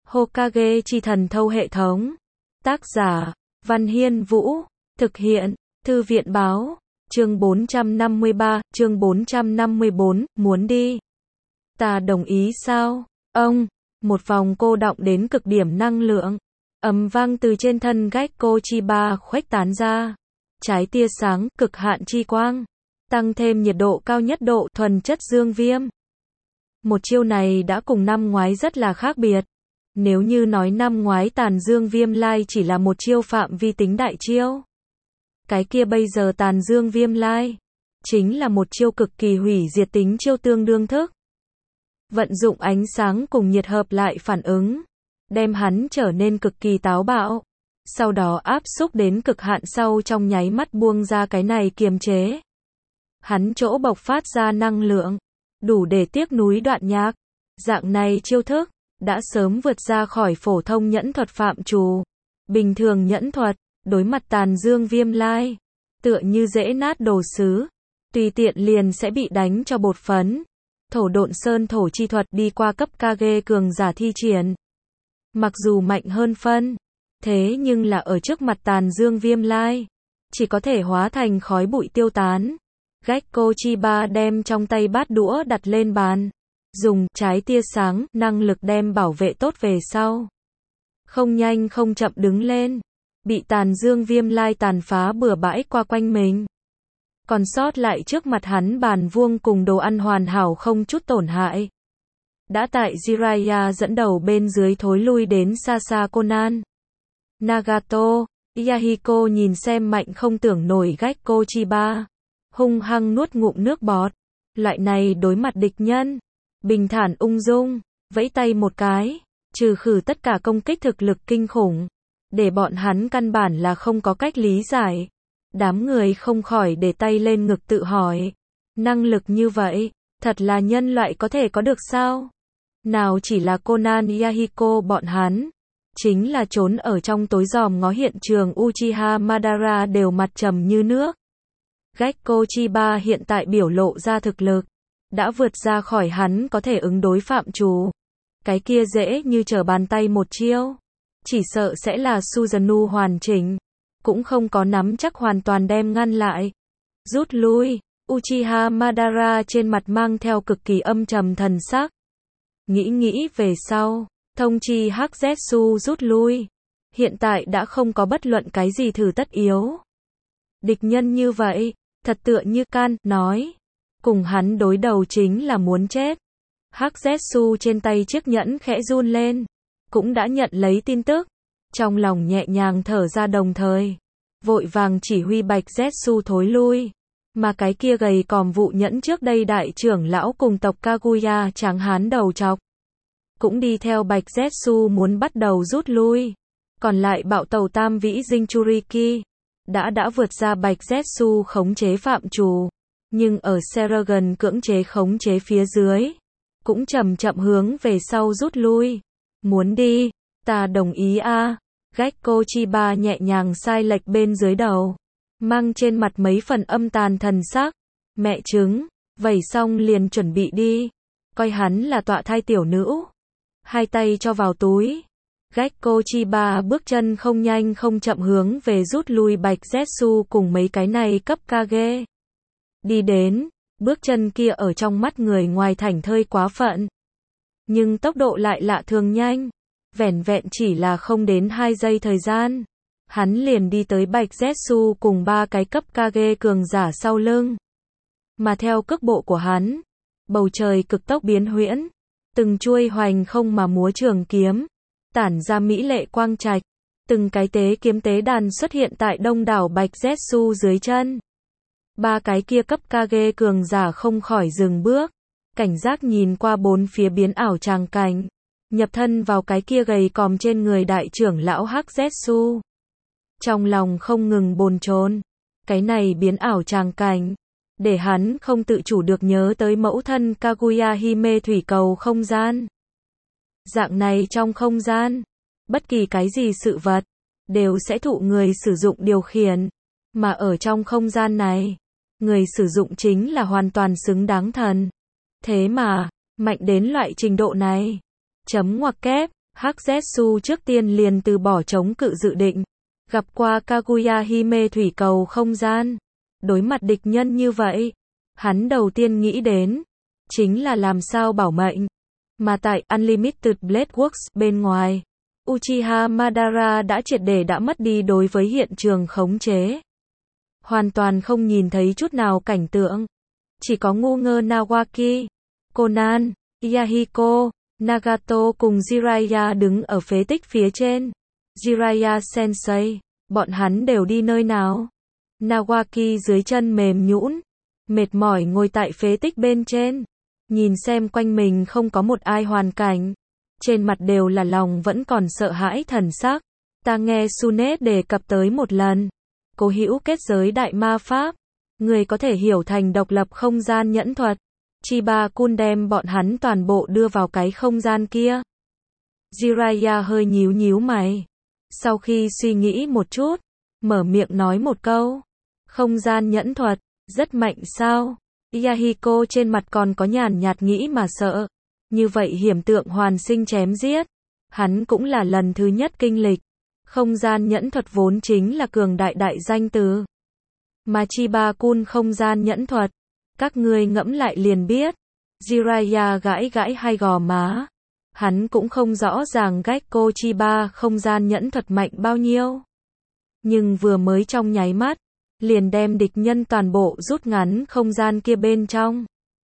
Hokage chi thần thâu hệ thống. Tác giả, Văn Hiên Vũ. Thực hiện, Thư viện báo. Chương 453, chương 454, muốn đi. Ta đồng ý sao? Ông, một vòng cô đọng đến cực điểm năng lượng. Ầm vang từ trên thân Gekko Chiba khuếch tán ra. Trái tia sáng, cực hạn chi quang. Tăng thêm nhiệt độ cao nhất độ thuần chất dương viêm. Một chiêu này đã cùng năm ngoái rất là khác biệt. Nếu như nói năm ngoái tàn dương viêm lai chỉ là một chiêu phạm vi tính đại chiêu. Cái kia bây giờ tàn dương viêm lai chính là một chiêu cực kỳ hủy diệt tính chiêu tương đương thức. Vận dụng ánh sáng cùng nhiệt hợp lại phản ứng, đem hắn trở nên cực kỳ táo bạo. Sau đó áp xúc đến cực hạn sau trong nháy mắt buông ra cái này kiềm chế. Hắn chỗ bộc phát ra năng lượng, đủ để tiếc núi đoạn nhạc. Dạng này chiêu thức, đã sớm vượt ra khỏi phổ thông nhẫn thuật phạm trù. Bình thường nhẫn thuật, đối mặt tàn dương viêm lai, tựa như dễ nát đồ sứ, tùy tiện liền sẽ bị đánh cho bột phấn. Thổ độn sơn thổ chi thuật đi qua cấp Kage cường giả thi triển. Mặc dù mạnh hơn phân, thế nhưng là ở trước mặt tàn dương viêm lai, chỉ có thể hóa thành khói bụi tiêu tán. Gekko Chiba đem trong tay bát đũa đặt lên bàn, dùng trái tia sáng năng lực đem bảo vệ tốt về sau. Không nhanh không chậm đứng lên, bị tàn dương viêm lai tàn phá bừa bãi qua quanh mình. Còn sót lại trước mặt hắn bàn vuông cùng đồ ăn hoàn hảo không chút tổn hại. Đã tại Jiraiya dẫn đầu bên dưới thối lui đến xa xa Conan. Nagato, Yahiko nhìn xem mạnh không tưởng nổi Gekko Chiba. Hung hăng nuốt ngụm nước bọt. Loại này đối mặt địch nhân, bình thản ung dung, vẫy tay một cái, trừ khử tất cả công kích thực lực kinh khủng. Để bọn hắn căn bản là không có cách lý giải. Đám người không khỏi để tay lên ngực tự hỏi. Năng lực như vậy, thật là nhân loại có thể có được sao? Nào chỉ là Conan Yahiko bọn hắn, chính là trốn ở trong tối dòm ngó hiện trường Uchiha Madara đều mặt trầm như nước. Gekko Chiba hiện tại biểu lộ ra thực lực, đã vượt ra khỏi hắn có thể ứng đối phạm trù. Cái kia dễ như trở bàn tay một chiêu, chỉ sợ sẽ là Susanoo hoàn chỉnh, cũng không có nắm chắc hoàn toàn đem ngăn lại. Rút lui, Uchiha Madara trên mặt mang theo cực kỳ âm trầm thần sắc. Nghĩ về sau, thông chi Hắc Zetsu rút lui. Hiện tại đã không có bất luận cái gì thử tất yếu. Địch nhân như vậy, thật tựa như can, nói. Cùng hắn đối đầu chính là muốn chết. Hắc Zetsu trên tay chiếc nhẫn khẽ run lên. Cũng đã nhận lấy tin tức. Trong lòng nhẹ nhàng thở ra đồng thời. Vội vàng chỉ huy Bạch Zetsu thối lui. Mà cái kia gầy còm vụ nhẫn trước đây đại trưởng lão cùng tộc Kaguya tráng hán đầu trọc. Cũng đi theo Bạch Zetsu muốn bắt đầu rút lui. Còn lại bạo tàu tam vĩ Jinchuriki đã vượt ra Bạch Zetsu khống chế phạm trù. Nhưng ở Seragon cưỡng chế khống chế phía dưới, cũng chậm chậm hướng về sau rút lui. Muốn đi, ta đồng ý a. Gekko Chiba nhẹ nhàng sai lệch bên dưới đầu, mang trên mặt mấy phần âm tàn thần sắc. Mẹ chứng, vẩy xong liền chuẩn bị đi. Coi hắn là tọa thai tiểu nữ. Hai tay cho vào túi. Gekko Chiba bước chân không nhanh không chậm hướng về rút lui Bạch Zetsu cùng mấy cái này cấp Kage. Đi đến, bước chân kia ở trong mắt người ngoài thảnh thơi quá phận. Nhưng tốc độ lại lạ thường nhanh. Vẻn vẹn chỉ là không đến 2 giây thời gian. Hắn liền đi tới Bạch Zetsu cùng 3 cái cấp Kage cường giả sau lưng. Mà theo cước bộ của hắn, bầu trời cực tốc biến huyễn. Từng chuôi hoành không mà múa trường kiếm, tản ra mỹ lệ quang trạch. Từng cái tế kiếm tế đàn xuất hiện tại đông đảo Bạch Zetsu dưới chân. 3 cái kia cấp Kage cường giả không khỏi dừng bước, cảnh giác nhìn qua bốn phía biến ảo tràng cảnh, nhập thân vào cái kia gầy còm trên người đại trưởng lão Hắc Zetsu. Trong lòng không ngừng bồn chồn, cái này biến ảo tràng cảnh, để hắn không tự chủ được nhớ tới mẫu thân Kaguya Hime thủy cầu không gian. Dạng này trong không gian, bất kỳ cái gì sự vật, đều sẽ thụ người sử dụng điều khiển, mà ở trong không gian này, người sử dụng chính là hoàn toàn xứng đáng thần. Thế mà, mạnh đến loại trình độ này. Chấm ngoặc kép, Hắc Zetsu trước tiên liền từ bỏ chống cự dự định. Gặp qua Kaguya Hime thủy cầu không gian. Đối mặt địch nhân như vậy, hắn đầu tiên nghĩ đến chính là làm sao bảo mệnh. Mà tại Unlimited Blade Works bên ngoài, Uchiha Madara đã triệt để đã mất đi đối với hiện trường khống chế. Hoàn toàn không nhìn thấy chút nào cảnh tượng. Chỉ có ngu ngơ Nawaki, Conan, Yahiko, Nagato cùng Jiraiya đứng ở phế tích phía trên. Jiraiya Sensei, bọn hắn đều đi nơi nào? Nawaki dưới chân mềm nhũn, mệt mỏi ngồi tại phế tích bên trên, nhìn xem quanh mình không có một ai hoàn cảnh, trên mặt đều là lòng vẫn còn sợ hãi thần sắc. Ta nghe Sune đề cập tới một lần, cố hữu kết giới đại ma pháp, người có thể hiểu thành độc lập không gian nhẫn thuật. Chiba-kun đem bọn hắn toàn bộ đưa vào cái không gian kia. Jiraiya hơi nhíu nhíu mày. Sau khi suy nghĩ một chút, mở miệng nói một câu. Không gian nhẫn thuật, rất mạnh sao? Yahiko trên mặt còn có nhàn nhạt nghĩ mà sợ. Như vậy hiểm tượng hoàn sinh chém giết. Hắn cũng là lần thứ nhất kinh lịch. Không gian nhẫn thuật vốn chính là cường đại đại danh từ. Mà Chiba-kun không gian nhẫn thuật, các ngươi ngẫm lại liền biết. Jiraiya gãi gãi hai gò má. Hắn cũng không rõ ràng Gekko Chiba không gian nhẫn thuật mạnh bao nhiêu. Nhưng vừa mới trong nháy mắt, liền đem địch nhân toàn bộ rút ngắn không gian kia bên trong.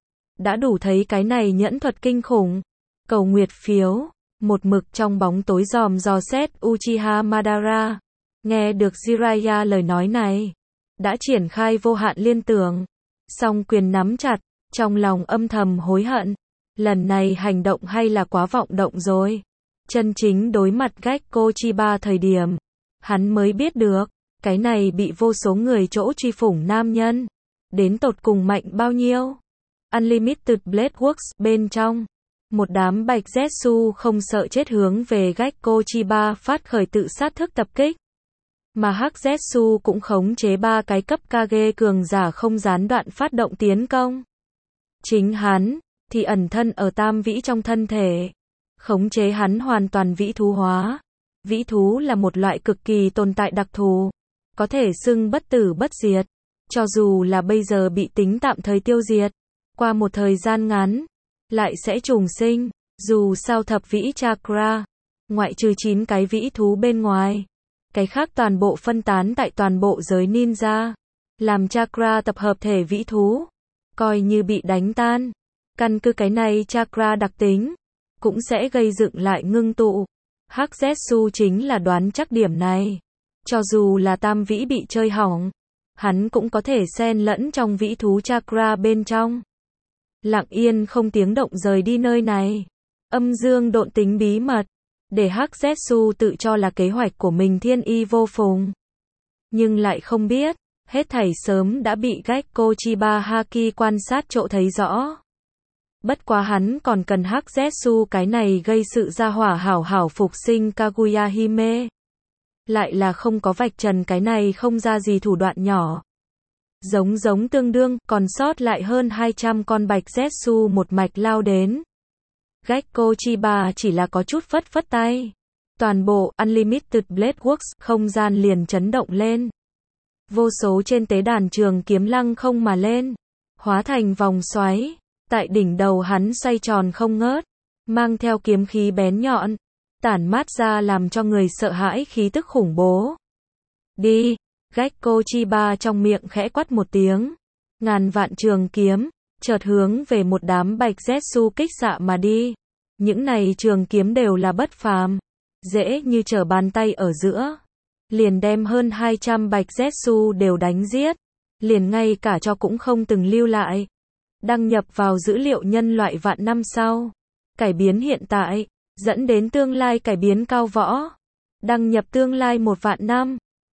Đã đủ thấy cái này nhẫn thuật kinh khủng. Cầu nguyệt phiếu, một mực trong bóng tối dòm dò xét Uchiha Madara. Nghe được Jiraiya lời nói này, đã triển khai vô hạn liên tưởng. Song quyền nắm chặt, trong lòng âm thầm hối hận. Lần này hành động hay là quá vọng động rồi. Chân chính đối mặt Gekko Chiba thời điểm, hắn mới biết được, cái này bị vô số người chỗ truy phủng nam nhân, đến tột cùng mạnh bao nhiêu. Unlimited Blade Works bên trong, một đám bạch Zetsu không sợ chết hướng về Gekko Chiba phát khởi tự sát thức tập kích. Mà Hắc Zetsu cũng khống chế 3 cái cấp Kage cường giả không gián đoạn phát động tiến công. Chính hắn thì ẩn thân ở tam vĩ trong thân thể, khống chế hắn hoàn toàn vĩ thú hóa. Vĩ thú là một loại cực kỳ tồn tại đặc thù, có thể xưng bất tử bất diệt, cho dù là bây giờ bị tính tạm thời tiêu diệt, qua một thời gian ngắn lại sẽ trùng sinh. Dù sao thập vĩ chakra, ngoại trừ 9 cái vĩ thú bên ngoài, cái khác toàn bộ phân tán tại toàn bộ giới ninja, làm chakra tập hợp thể vĩ thú, coi như bị đánh tan. Căn cứ cái này chakra đặc tính, cũng sẽ gây dựng lại ngưng tụ. Hắc Zetsu chính là đoán chắc điểm này. Cho dù là tam vĩ bị chơi hỏng, hắn cũng có thể xen lẫn trong vĩ thú chakra bên trong. Lặng yên không tiếng động rời đi nơi này. Âm dương độn tính bí mật, để Hắc Zetsu tự cho là kế hoạch của mình thiên y vô phùng. Nhưng lại không biết, hết thảy sớm đã bị Gekko Chiba Haki quan sát chỗ thấy rõ. Bất quá hắn còn cần Hắc Zetsu cái này gây sự ra hỏa hảo hảo phục sinh Kaguya Hime. Lại là không có vạch trần cái này không ra gì thủ đoạn nhỏ. Giống tương đương, còn sót lại hơn 200 con bạch Zetsu một mạch lao đến. Gekko Chiba chỉ là có chút phất tay. Toàn bộ Unlimited Blade Works không gian liền chấn động lên. Vô số trên tế đàn trường kiếm lăng không mà lên, hóa thành vòng xoáy. Tại đỉnh đầu hắn xoay tròn không ngớt, mang theo kiếm khí bén nhọn, tản mát ra làm cho người sợ hãi khí tức khủng bố. Đi, Gekko Chiba trong miệng khẽ quát một tiếng. Ngàn vạn trường kiếm, chợt hướng về một đám bạch Zetsu kích xạ mà đi. Những này trường kiếm đều là bất phàm, dễ như trở bàn tay ở giữa. Liền đem hơn 200 bạch Zetsu đều đánh giết, liền ngay cả cho cũng không từng lưu lại. Đăng nhập vào dữ liệu nhân loại vạn năm sau. Cải biến hiện tại, dẫn đến tương lai cải biến cao võ. Đăng nhập tương lai 1 vạn năm.